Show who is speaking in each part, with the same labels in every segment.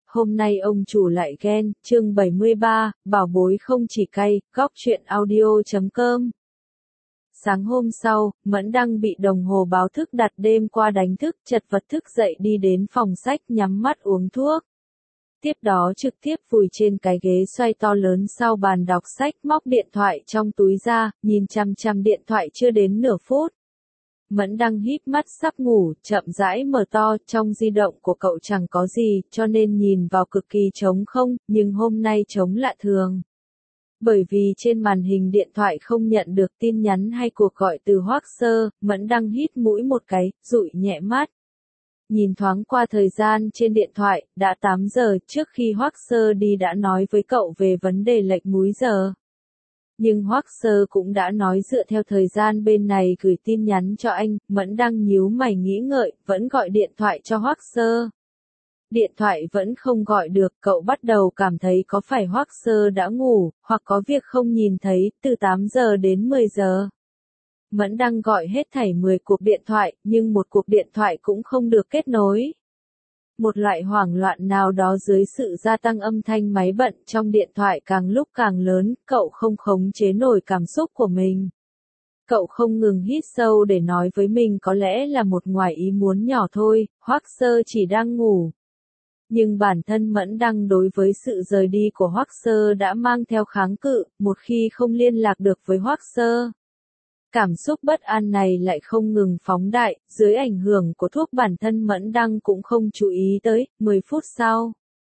Speaker 1: hôm nay ông chủ lại ghen, chương 73, bảo bối không chỉ cay, góc truyện audio.com. Sáng hôm sau, Mẫn Đăng bị đồng hồ báo thức đặt đêm qua đánh thức, chật vật thức dậy đi đến phòng sách nhắm mắt uống thuốc. Tiếp đó trực tiếp vùi trên cái ghế xoay to lớn sau bàn đọc sách, móc điện thoại trong túi ra, nhìn chằm chằm điện thoại chưa đến nửa phút. Mẫn Đăng híp mắt sắp ngủ, chậm rãi mở to, trong di động của cậu chẳng có gì, cho nên nhìn vào cực kỳ trống không, nhưng hôm nay trống lạ thường. Bởi vì trên màn hình điện thoại không nhận được tin nhắn hay cuộc gọi từ Hoắc Sơ, Mẫn Đăng hít mũi một cái, dụi nhẹ mắt. Nhìn thoáng qua thời gian trên điện thoại, đã 8 giờ, trước khi Hoắc Sơ đi đã nói với cậu về vấn đề lệch múi giờ. Nhưng Hoắc Sơ cũng đã nói dựa theo thời gian bên này gửi tin nhắn cho anh, Mẫn Đăng nhíu mày nghĩ ngợi, vẫn gọi điện thoại cho Hoắc Sơ. Điện thoại vẫn không gọi được, cậu bắt đầu cảm thấy có phải Hoắc Sơ đã ngủ, hoặc có việc không nhìn thấy, từ 8 giờ đến 10 giờ. Mẫn Đăng gọi hết thảy 10 cuộc điện thoại, nhưng một cuộc điện thoại cũng không được kết nối. Một loại hoảng loạn nào đó dưới sự gia tăng âm thanh máy bận trong điện thoại càng lúc càng lớn, cậu không khống chế nổi cảm xúc của mình. Cậu không ngừng hít sâu để nói với mình có lẽ là một ngoài ý muốn nhỏ thôi, Hoắc Sơ chỉ đang ngủ. Nhưng bản thân Mẫn Đăng đối với sự rời đi của Hoắc Sơ đã mang theo kháng cự, một khi không liên lạc được với Hoắc Sơ. Cảm xúc bất an này lại không ngừng phóng đại, dưới ảnh hưởng của thuốc bản thân Mẫn Đăng cũng không chú ý tới, 10 phút sau.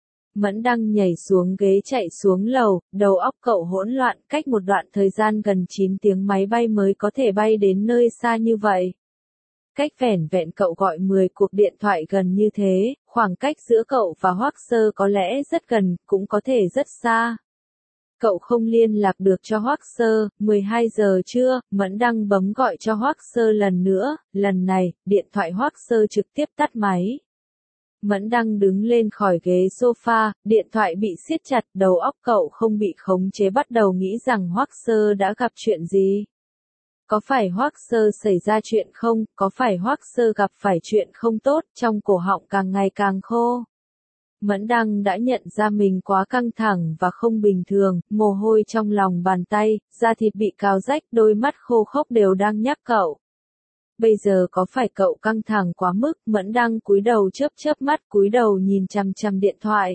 Speaker 1: Mẫn Đăng nhảy xuống ghế chạy xuống lầu, đầu óc cậu hỗn loạn, cách một đoạn thời gian gần 9 tiếng máy bay mới có thể bay đến nơi xa như vậy. Cách vẻn vẹn cậu gọi 10 cuộc điện thoại gần như thế, khoảng cách giữa cậu và Hoắc Sơ có lẽ rất gần, cũng có thể rất xa. Cậu không liên lạc được cho Hoắc Sơ, 12 giờ trưa, Mẫn Đăng bấm gọi cho Hoắc Sơ lần nữa, lần này, điện thoại Hoắc Sơ trực tiếp tắt máy. Mẫn Đăng đứng lên khỏi ghế sofa, điện thoại bị siết chặt, đầu óc cậu không bị khống chế bắt đầu nghĩ rằng Hoắc Sơ đã gặp chuyện gì. Có phải Hoắc Sơ xảy ra chuyện không, có phải Hoắc Sơ gặp phải chuyện không tốt, trong cổ họng càng ngày càng khô. Mẫn Đăng đã nhận ra mình quá căng thẳng và không bình thường, mồ hôi trong lòng bàn tay, da thịt bị cào rách, đôi mắt khô khốc đều đang nhắc cậu. Bây giờ có phải cậu căng thẳng quá mức, Mẫn Đăng cúi đầu chớp mắt cúi đầu nhìn chằm chằm điện thoại.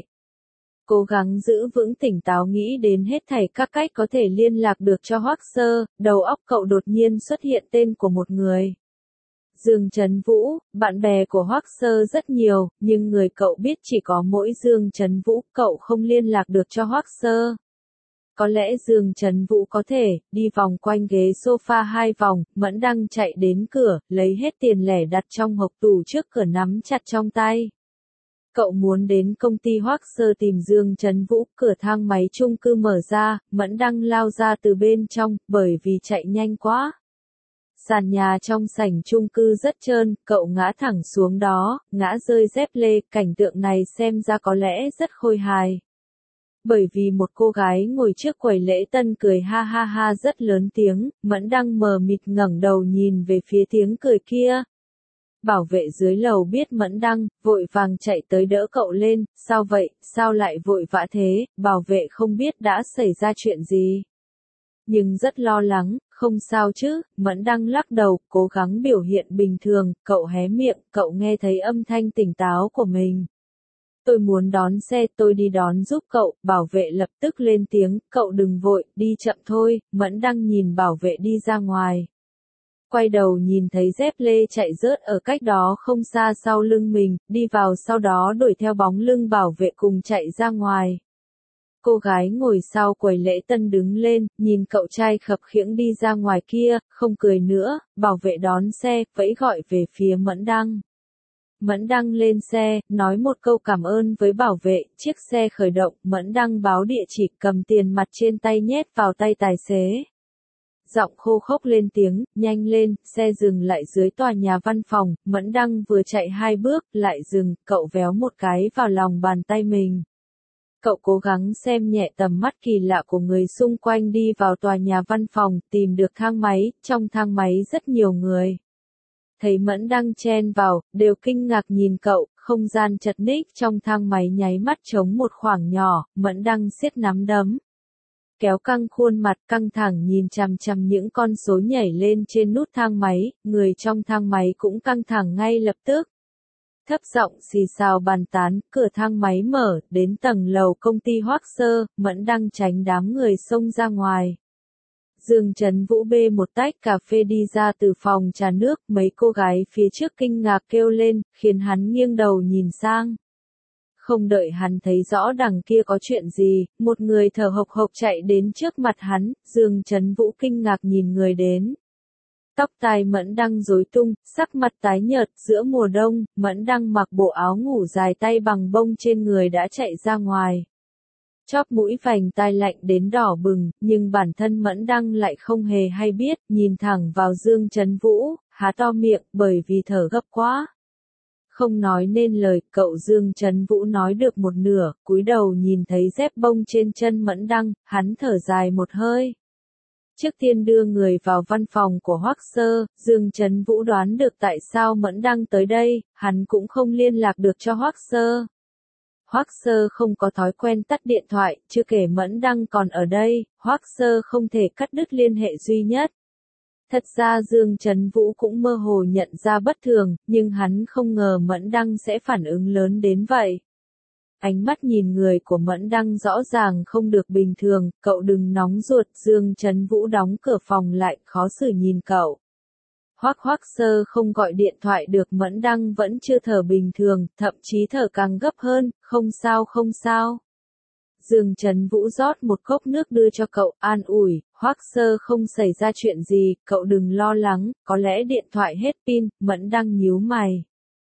Speaker 1: Cố gắng giữ vững tỉnh táo nghĩ đến hết thảy các cách có thể liên lạc được cho Hoắc Sơ, đầu óc cậu đột nhiên xuất hiện tên của một người. Dương Trấn Vũ, bạn bè của Hoắc Sơ rất nhiều, nhưng người cậu biết chỉ có mỗi Dương Trấn Vũ, cậu không liên lạc được cho Hoắc Sơ. Có lẽ Dương Trấn Vũ có thể, đi vòng quanh ghế sofa 2 vòng, Mẫn Đăng chạy đến cửa, lấy hết tiền lẻ đặt trong hộc tủ trước cửa nắm chặt trong tay. Cậu muốn đến công ty Hoắc Sơ tìm Dương Trấn Vũ, cửa thang máy chung cư mở ra, Mẫn Đăng lao ra từ bên trong, bởi vì chạy nhanh quá. Sàn nhà trong sảnh chung cư rất trơn, cậu ngã thẳng xuống đó, ngã rơi dép lê, cảnh tượng này xem ra có lẽ rất khôi hài. Bởi vì một cô gái ngồi trước quầy lễ tân cười ha ha ha rất lớn tiếng, Mẫn Đăng mờ mịt ngẩng đầu nhìn về phía tiếng cười kia. Bảo vệ dưới lầu biết Mẫn Đăng, vội vàng chạy tới đỡ cậu lên, sao vậy, sao lại vội vã thế, bảo vệ không biết đã xảy ra chuyện gì. Nhưng rất lo lắng, không sao chứ, Mẫn Đăng lắc đầu, cố gắng biểu hiện bình thường, cậu hé miệng, cậu nghe thấy âm thanh tỉnh táo của mình. Tôi muốn đón xe, tôi đi đón giúp cậu, bảo vệ lập tức lên tiếng, cậu đừng vội, đi chậm thôi, Mẫn Đăng nhìn bảo vệ đi ra ngoài. Quay đầu nhìn thấy dép lê chạy rớt ở cách đó không xa sau lưng mình, đi vào sau đó đuổi theo bóng lưng bảo vệ cùng chạy ra ngoài. Cô gái ngồi sau quầy lễ tân đứng lên, nhìn cậu trai khập khiễng đi ra ngoài kia, không cười nữa, bảo vệ đón xe, vẫy gọi về phía Mẫn Đăng. Mẫn Đăng lên xe, nói một câu cảm ơn với bảo vệ, chiếc xe khởi động, Mẫn Đăng báo địa chỉ, cầm tiền mặt trên tay nhét vào tay tài xế. Giọng khô khốc lên tiếng, nhanh lên, xe dừng lại dưới tòa nhà văn phòng, Mẫn Đăng vừa chạy 2 bước, lại dừng, cậu véo một cái vào lòng bàn tay mình. Cậu cố gắng xem nhẹ tầm mắt kỳ lạ của người xung quanh đi vào tòa nhà văn phòng, tìm được thang máy, trong thang máy rất nhiều người. Thấy Mẫn Đăng chen vào, đều kinh ngạc nhìn cậu, không gian chật ních trong thang máy nháy mắt trống một khoảng nhỏ, Mẫn Đăng siết nắm đấm. Kéo căng khuôn mặt căng thẳng nhìn chằm chằm những con số nhảy lên trên nút thang máy, người trong thang máy cũng căng thẳng ngay lập tức. Thấp giọng xì xào bàn tán, cửa thang máy mở, đến tầng lầu công ty Hoắc Sơ, Mẫn Đăng tránh đám người xông ra ngoài. Dương Trấn Vũ bê một tách cà phê đi ra từ phòng trà nước, mấy cô gái phía trước kinh ngạc kêu lên, khiến hắn nghiêng đầu nhìn sang. Không đợi hắn thấy rõ đằng kia có chuyện gì, một người thở hộc hộc chạy đến trước mặt hắn, Dương Trấn Vũ kinh ngạc nhìn người đến. Tóc tai Mẫn Đăng rối tung, sắc mặt tái nhợt, giữa mùa đông, Mẫn Đăng mặc bộ áo ngủ dài tay bằng bông trên người đã chạy ra ngoài. Chóp mũi vành tai lạnh đến đỏ bừng, nhưng bản thân Mẫn Đăng lại không hề hay biết, nhìn thẳng vào Dương Trấn Vũ, há to miệng, bởi vì thở gấp quá. Không nói nên lời, cậu Dương Trấn Vũ nói được một nửa, cúi đầu nhìn thấy dép bông trên chân Mẫn Đăng, hắn thở dài một hơi. Trước tiên đưa người vào văn phòng của Hoắc Sơ, Dương Trấn Vũ đoán được tại sao Mẫn Đăng tới đây, hắn cũng không liên lạc được cho Hoắc Sơ. Hoắc Sơ không có thói quen tắt điện thoại, chưa kể Mẫn Đăng còn ở đây, Hoắc Sơ không thể cắt đứt liên hệ duy nhất. Thật ra Dương Trấn Vũ cũng mơ hồ nhận ra bất thường, nhưng hắn không ngờ Mẫn Đăng sẽ phản ứng lớn đến vậy. Ánh mắt nhìn người của Mẫn Đăng rõ ràng không được bình thường, cậu đừng nóng ruột, Dương Trấn Vũ đóng cửa phòng lại, khó xử nhìn cậu. Hoắc Sơ không gọi điện thoại được, Mẫn Đăng vẫn chưa thở bình thường, thậm chí thở càng gấp hơn, không sao không sao. Dương Trấn Vũ rót một cốc nước đưa cho cậu, an ủi, Hoắc Sơ không xảy ra chuyện gì, cậu đừng lo lắng, có lẽ điện thoại hết pin, Mẫn Đăng nhíu mày.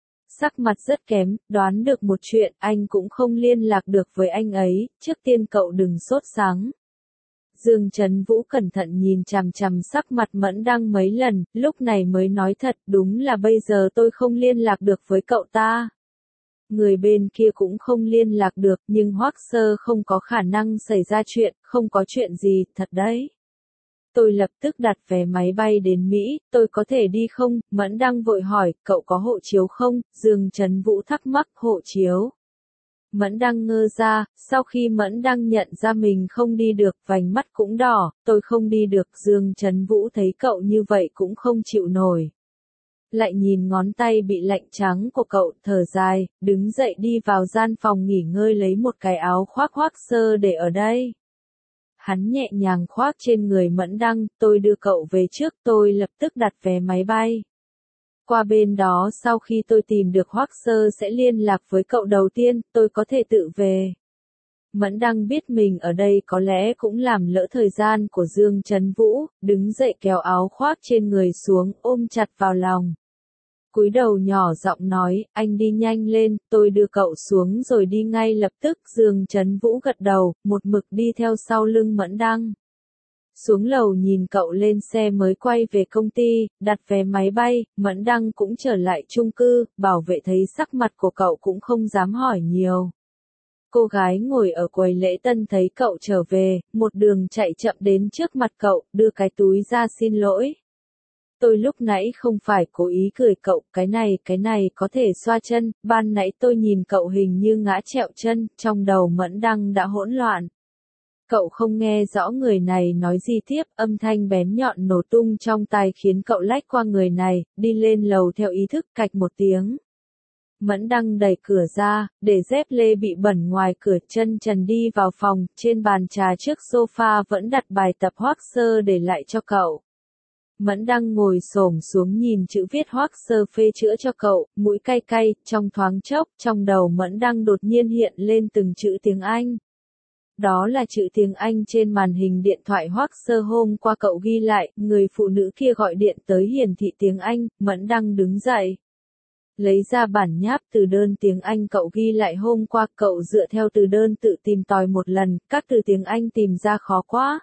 Speaker 1: Sắc mặt rất kém, đoán được một chuyện, anh cũng không liên lạc được với anh ấy, trước tiên cậu đừng sốt sắng. Dương Trấn Vũ cẩn thận nhìn chằm chằm sắc mặt Mẫn Đăng mấy lần, lúc này mới nói thật, đúng là bây giờ tôi không liên lạc được với cậu ta. Người bên kia cũng không liên lạc được, nhưng Hoắc Sơ không có khả năng xảy ra chuyện, không có chuyện gì, thật đấy. Tôi lập tức đặt vé máy bay đến Mỹ, tôi có thể đi không? Mẫn Đăng vội hỏi, cậu có hộ chiếu không? Dương Trấn Vũ thắc mắc, hộ chiếu. Mẫn Đăng ngơ ra, sau khi Mẫn Đăng nhận ra mình không đi được, vành mắt cũng đỏ, tôi không đi được. Dương Trấn Vũ thấy cậu như vậy cũng không chịu nổi. Lại nhìn ngón tay bị lạnh trắng của cậu, thở dài, đứng dậy đi vào gian phòng nghỉ ngơi lấy một cái áo khoác Hoắc Sơ để ở đây. Hắn nhẹ nhàng khoác trên người Mẫn Đăng, tôi đưa cậu về trước, tôi lập tức đặt vé máy bay. Qua bên đó sau khi tôi tìm được Hoắc Sơ sẽ liên lạc với cậu đầu tiên, tôi có thể tự về. Mẫn Đăng biết mình ở đây có lẽ cũng làm lỡ thời gian của Dương Trấn Vũ, đứng dậy kéo áo khoác trên người xuống, ôm chặt vào lòng. Cúi đầu nhỏ giọng nói, anh đi nhanh lên, tôi đưa cậu xuống rồi đi ngay lập tức. Dương Trấn Vũ gật đầu, một mực đi theo sau lưng Mẫn Đăng. Xuống lầu nhìn cậu lên xe mới quay về công ty, đặt vé máy bay, Mẫn Đăng cũng trở lại chung cư, bảo vệ thấy sắc mặt của cậu cũng không dám hỏi nhiều. Cô gái ngồi ở quầy lễ tân thấy cậu trở về, một đường chạy chậm đến trước mặt cậu, đưa cái túi ra xin lỗi. Tôi lúc nãy không phải cố ý cười cậu, cái này có thể xoa chân, ban nãy tôi nhìn cậu hình như ngã trẹo chân, trong đầu Mẫn Đăng đã hỗn loạn. Cậu không nghe rõ người này nói gì tiếp, âm thanh bén nhọn nổ tung trong tai khiến cậu lách qua người này, đi lên lầu theo ý thức, cạch một tiếng. Mẫn Đăng đẩy cửa ra, để dép lê bị bẩn ngoài cửa, chân trần đi vào phòng, trên bàn trà trước sofa vẫn đặt bài tập Hoắc Sơ để lại cho cậu. Mẫn Đăng ngồi xổm xuống nhìn chữ viết Hoắc Sơ phê chữa cho cậu, mũi cay cay, trong thoáng chốc, trong đầu Mẫn Đăng đột nhiên hiện lên từng chữ tiếng Anh. Đó là chữ tiếng Anh trên màn hình điện thoại Hoắc Sơ hôm qua cậu ghi lại, người phụ nữ kia gọi điện tới hiển thị tiếng Anh, Mẫn Đăng đứng dậy. Lấy ra bản nháp từ đơn tiếng Anh cậu ghi lại hôm qua, cậu dựa theo từ đơn tự tìm tòi một lần, các từ tiếng Anh tìm ra khó quá.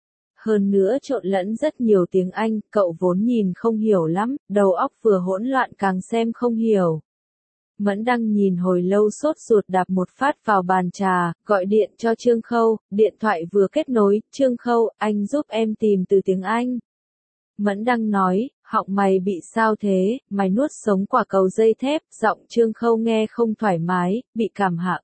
Speaker 1: Hơn nữa trộn lẫn rất nhiều tiếng Anh, cậu vốn nhìn không hiểu lắm, đầu óc vừa hỗn loạn càng xem không hiểu. Mẫn Đăng nhìn hồi lâu sốt ruột đạp một phát vào bàn trà, gọi điện cho Trương Khâu, điện thoại vừa kết nối, Trương Khâu, anh giúp em tìm từ tiếng Anh. Mẫn Đăng nói, họng mày bị sao thế, mày nuốt sống quả cầu dây thép, giọng Trương Khâu nghe không thoải mái, bị cảm hạ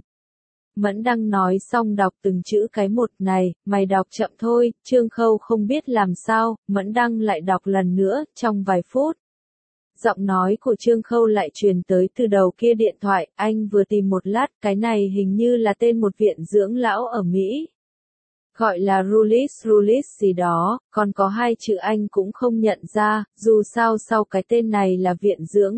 Speaker 1: Mẫn Đăng nói xong đọc từng chữ cái một này, mày đọc chậm thôi, Trương Khâu không biết làm sao, Mẫn Đăng lại đọc lần nữa, trong vài phút. Giọng nói của Trương Khâu lại truyền tới từ đầu kia điện thoại, anh vừa tìm một lát, cái này hình như là tên một viện dưỡng lão ở Mỹ. Gọi là Rulis gì đó, còn có hai chữ anh cũng không nhận ra, dù sao sau cái tên này là viện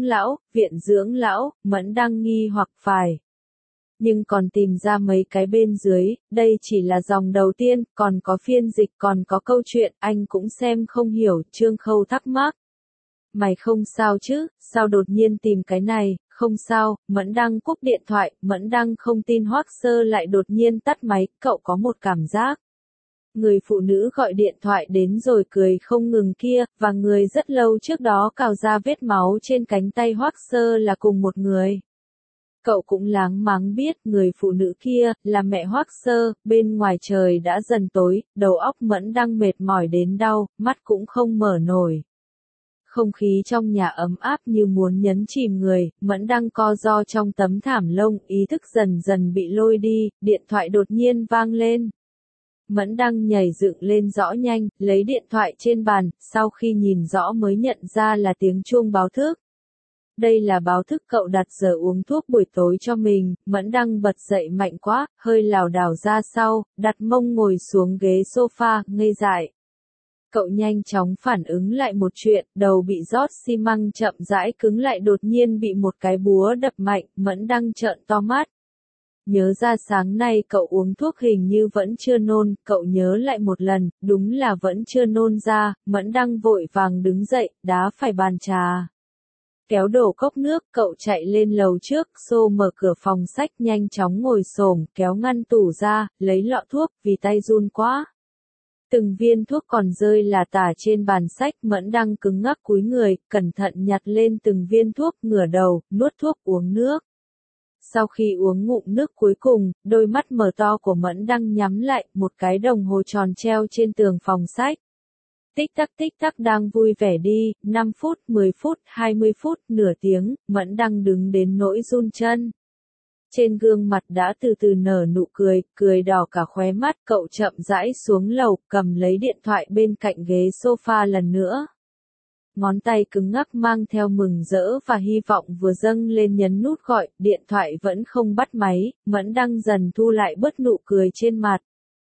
Speaker 1: dưỡng lão, Mẫn Đăng nghi hoặc phải. Nhưng còn tìm ra mấy cái bên dưới, đây chỉ là dòng đầu tiên, còn có phiên dịch, còn có câu chuyện, anh cũng xem không hiểu, Trương Khâu thắc mắc. Mày không sao chứ, sao đột nhiên tìm cái này, không sao, Mẫn Đăng cúp điện thoại, Mẫn Đăng không tin Hoắc Sơ lại đột nhiên tắt máy, cậu có một cảm giác. Người phụ nữ gọi điện thoại đến rồi cười không ngừng kia, và người rất lâu trước đó cào ra vết máu trên cánh tay Hoắc Sơ là cùng một người. Cậu cũng láng máng biết người phụ nữ kia là mẹ Hoắc Sơ, bên ngoài trời đã dần tối, đầu óc Mẫn Đăng mệt mỏi đến đau, mắt cũng không mở nổi. Không khí trong nhà ấm áp như muốn nhấn chìm người, Mẫn Đăng co ro trong tấm thảm lông, ý thức dần dần bị lôi đi, điện thoại đột nhiên vang lên. Mẫn Đăng nhảy dựng lên rõ nhanh, lấy điện thoại trên bàn, sau khi nhìn rõ mới nhận ra là tiếng chuông báo thức. Đây là báo thức cậu đặt giờ uống thuốc buổi tối cho mình, Mẫn Đăng bật dậy mạnh quá, hơi lảo đảo ra sau, đặt mông ngồi xuống ghế sofa, ngây dại. Cậu nhanh chóng phản ứng lại một chuyện, đầu bị rót xi măng chậm rãi cứng lại đột nhiên bị một cái búa đập mạnh, Mẫn Đăng trợn to mắt. Nhớ ra sáng nay cậu uống thuốc hình như vẫn chưa nôn, cậu nhớ lại một lần, đúng là vẫn chưa nôn ra, Mẫn Đăng vội vàng đứng dậy, đá phải bàn trà. Kéo đổ cốc nước, cậu chạy lên lầu trước, xô mở cửa phòng sách nhanh chóng ngồi xổm, kéo ngăn tủ ra, lấy lọ thuốc, vì tay run quá. Từng viên thuốc còn rơi là tả trên bàn sách, Mẫn Đăng cứng ngắc cúi người, cẩn thận nhặt lên từng viên thuốc, ngửa đầu, nuốt thuốc uống nước. Sau khi uống ngụm nước cuối cùng, đôi mắt mở to của Mẫn Đăng nhắm lại, một cái đồng hồ tròn treo trên tường phòng sách. Tích tắc đang vui vẻ đi, 5 phút, 10 phút, 20 phút, nửa tiếng, Mẫn Đăng đứng đến nỗi run chân. Trên gương mặt đã từ từ nở nụ cười, cười đỏ cả khóe mắt, cậu chậm rãi xuống lầu, cầm lấy điện thoại bên cạnh ghế sofa lần nữa. Ngón tay cứng ngắc mang theo mừng rỡ và hy vọng vừa dâng lên nhấn nút gọi, điện thoại vẫn không bắt máy, Mẫn Đăng dần thu lại bớt nụ cười trên mặt.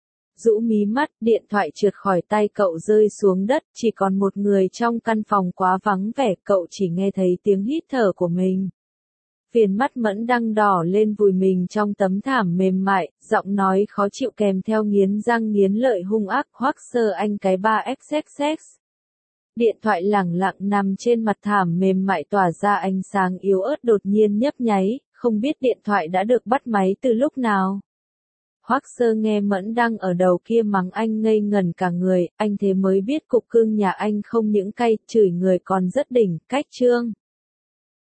Speaker 1: Rũ mí mắt, điện thoại trượt khỏi tay cậu rơi xuống đất, chỉ còn một người trong căn phòng quá vắng vẻ, cậu chỉ nghe thấy tiếng hít thở của mình. Viền mắt Mẫn Đăng đỏ lên vùi mình trong tấm thảm mềm mại, giọng nói khó chịu kèm theo nghiến răng nghiến lợi hung ác, Hoắc Sơ anh cái 3XXX. Điện thoại lẳng lặng nằm trên mặt thảm mềm mại tỏa ra ánh sáng yếu ớt đột nhiên nhấp nháy, không biết điện thoại đã được bắt máy từ lúc nào. Hoắc Sơ nghe Mẫn Đăng ở đầu kia mắng anh ngây ngẩn cả người, anh thế mới biết cục cưng nhà anh không những cay, chửi người còn rất đỉnh, cách trương.